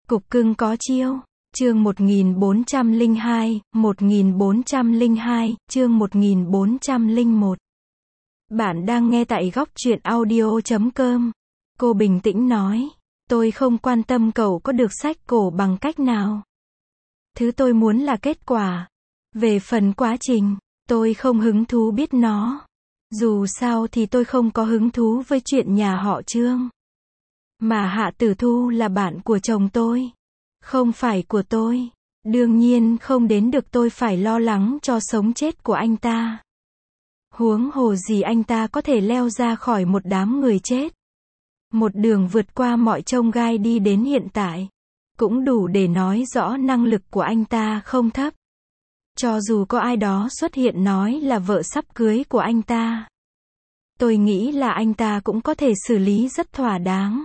Cục cưng có chiêu. Chương 1402, 1402, chương 1401. Bạn đang nghe tại góc truyện audio.com. Cô bình tĩnh nói. Tôi không quan tâm cậu có được sách cổ bằng cách nào. Thứ tôi muốn là kết quả. Về phần quá trình, tôi không hứng thú biết nó. Dù sao thì tôi không có hứng thú với chuyện nhà họ Trương. Mà Hạ Tử Thu là bạn của chồng tôi. Không phải của tôi. Đương nhiên không đến được tôi phải lo lắng cho sống chết của anh ta. Huống hồ gì anh ta có thể leo ra khỏi một đám người chết. Một đường vượt qua mọi chông gai đi đến hiện tại. Cũng đủ để nói rõ năng lực của anh ta không thấp. Cho dù có ai đó xuất hiện nói là vợ sắp cưới của anh ta. Tôi nghĩ là anh ta cũng có thể xử lý rất thỏa đáng.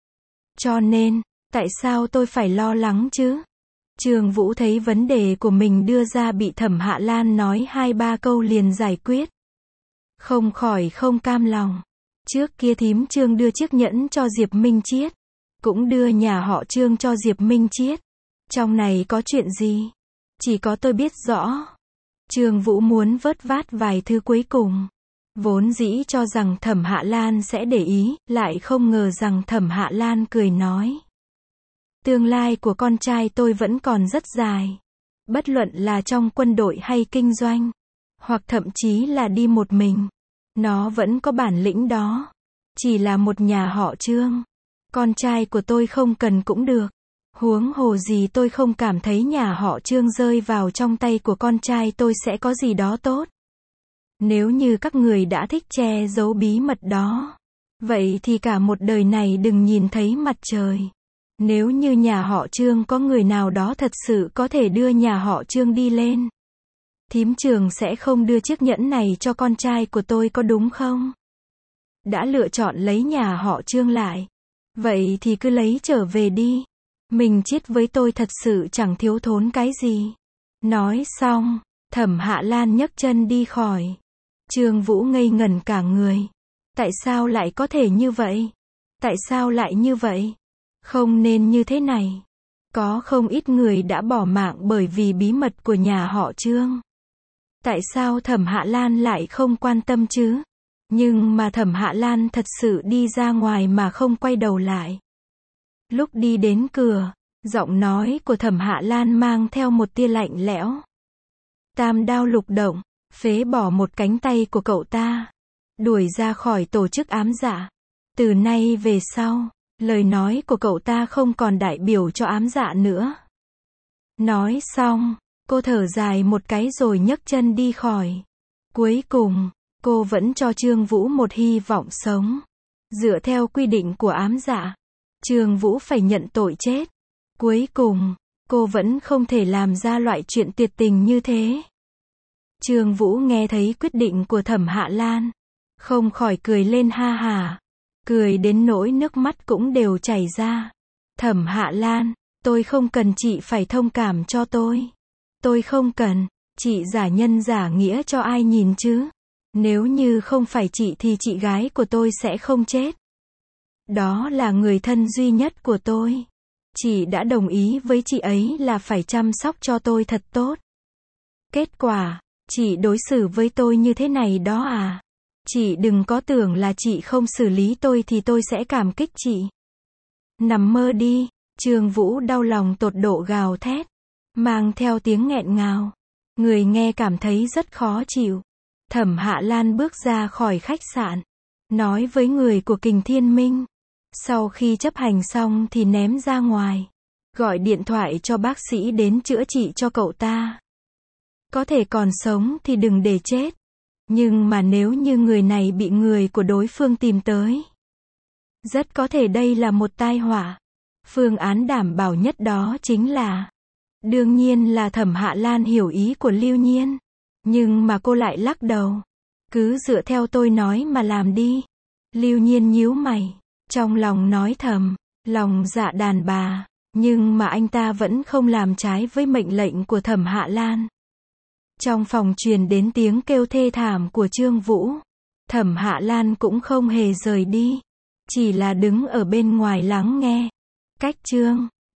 Cho nên, tại sao tôi phải lo lắng chứ? Trương Vũ thấy vấn đề của mình đưa ra bị Thẩm Hạ Lan nói 2-3 câu liền giải quyết. Không khỏi không cam lòng. Trước kia thím Trương đưa chiếc nhẫn cho Diệp Minh Chiết. Cũng đưa nhà họ Trương cho Diệp Minh Chiết. Trong này có chuyện gì? Chỉ có tôi biết rõ. Trương Vũ muốn vớt vát vài thứ cuối cùng. Vốn dĩ cho rằng Thẩm Hạ Lan sẽ để ý, lại không ngờ rằng Thẩm Hạ Lan cười nói. Tương lai của con trai tôi vẫn còn rất dài. Bất luận là trong quân đội hay kinh doanh, hoặc thậm chí là đi một mình. Nó vẫn có bản lĩnh đó. Chỉ là một nhà họ Trương. Con trai của tôi không cần cũng được. Huống hồ gì tôi không cảm thấy nhà họ Trương rơi vào trong tay của con trai tôi sẽ có gì đó tốt. Nếu như các người đã thích che giấu bí mật đó, vậy thì cả một đời này đừng nhìn thấy mặt trời. Nếu như nhà họ Trương có người nào đó thật sự có thể đưa nhà họ Trương đi lên, thím Trường sẽ không đưa chiếc nhẫn này cho con trai của tôi có đúng không? Đã lựa chọn lấy nhà họ Trương lại. Vậy thì cứ lấy trở về đi. Mình Chiết với tôi thật sự chẳng thiếu thốn cái gì. Nói xong, Thẩm Hạ Lan nhấc chân đi khỏi. Trương Vũ ngây ngẩn cả người. Tại sao lại có thể như vậy? Tại sao lại như vậy? Không nên như thế này. Có không ít người đã bỏ mạng bởi vì bí mật của nhà họ Trương. Tại sao Thẩm Hạ Lan lại không quan tâm chứ? Nhưng mà Thẩm Hạ Lan thật sự đi ra ngoài mà không quay đầu lại. Lúc đi đến cửa, giọng nói của Thẩm Hạ Lan mang theo một tia lạnh lẽo. Tam đao lục động, phế bỏ một cánh tay của cậu ta. Đuổi ra khỏi tổ chức ám dạ. Từ nay về sau, lời nói của cậu ta không còn đại biểu cho ám dạ nữa. Nói xong, cô thở dài một cái rồi nhấc chân đi khỏi. Cuối cùng, cô vẫn cho Trương Vũ một hy vọng sống. Dựa theo quy định của ám dạ, Trương Vũ phải nhận tội chết. Cuối cùng, cô vẫn không thể làm ra loại chuyện tuyệt tình như thế. Trương Vũ nghe thấy quyết định của Thẩm Hạ Lan, không khỏi cười lên ha hả. Cười đến nỗi nước mắt cũng đều chảy ra. Thẩm Hạ Lan, tôi không cần chị phải thông cảm cho tôi. Tôi không cần, chị giả nhân giả nghĩa cho ai nhìn chứ. Nếu như không phải chị thì chị gái của tôi sẽ không chết. Đó là người thân duy nhất của tôi. Chị đã đồng ý với chị ấy là phải chăm sóc cho tôi thật tốt. Kết quả, chị đối xử với tôi như thế này đó à? Chị đừng có tưởng là chị không xử lý tôi thì tôi sẽ cảm kích chị. Nằm mơ đi, Trương Vũ đau lòng tột độ gào thét, mang theo tiếng nghẹn ngào. Người nghe cảm thấy rất khó chịu. Thẩm Hạ Lan bước ra khỏi khách sạn, nói với người của Kình Thiên Minh. Sau khi chấp hành xong thì ném ra ngoài. Gọi điện thoại cho bác sĩ đến chữa trị cho cậu ta. Có thể còn sống thì đừng để chết. Nhưng mà nếu như người này bị người của đối phương tìm tới, rất có thể đây là một tai họa. Phương án đảm bảo nhất đó chính là, đương nhiên là Thẩm Hạ Lan hiểu ý của Lưu Nhiên. Nhưng mà cô lại lắc đầu. Cứ dựa theo tôi nói mà làm đi. Lưu Nhiên nhíu mày, trong lòng nói thầm, lòng dạ đàn bà. Nhưng mà anh ta vẫn không làm trái với mệnh lệnh của Thẩm Hạ Lan. Trong phòng truyền đến tiếng kêu thê thảm của Trương Vũ. Thẩm Hạ Lan cũng không hề rời đi. Chỉ là đứng ở bên ngoài lắng nghe. Cách Trương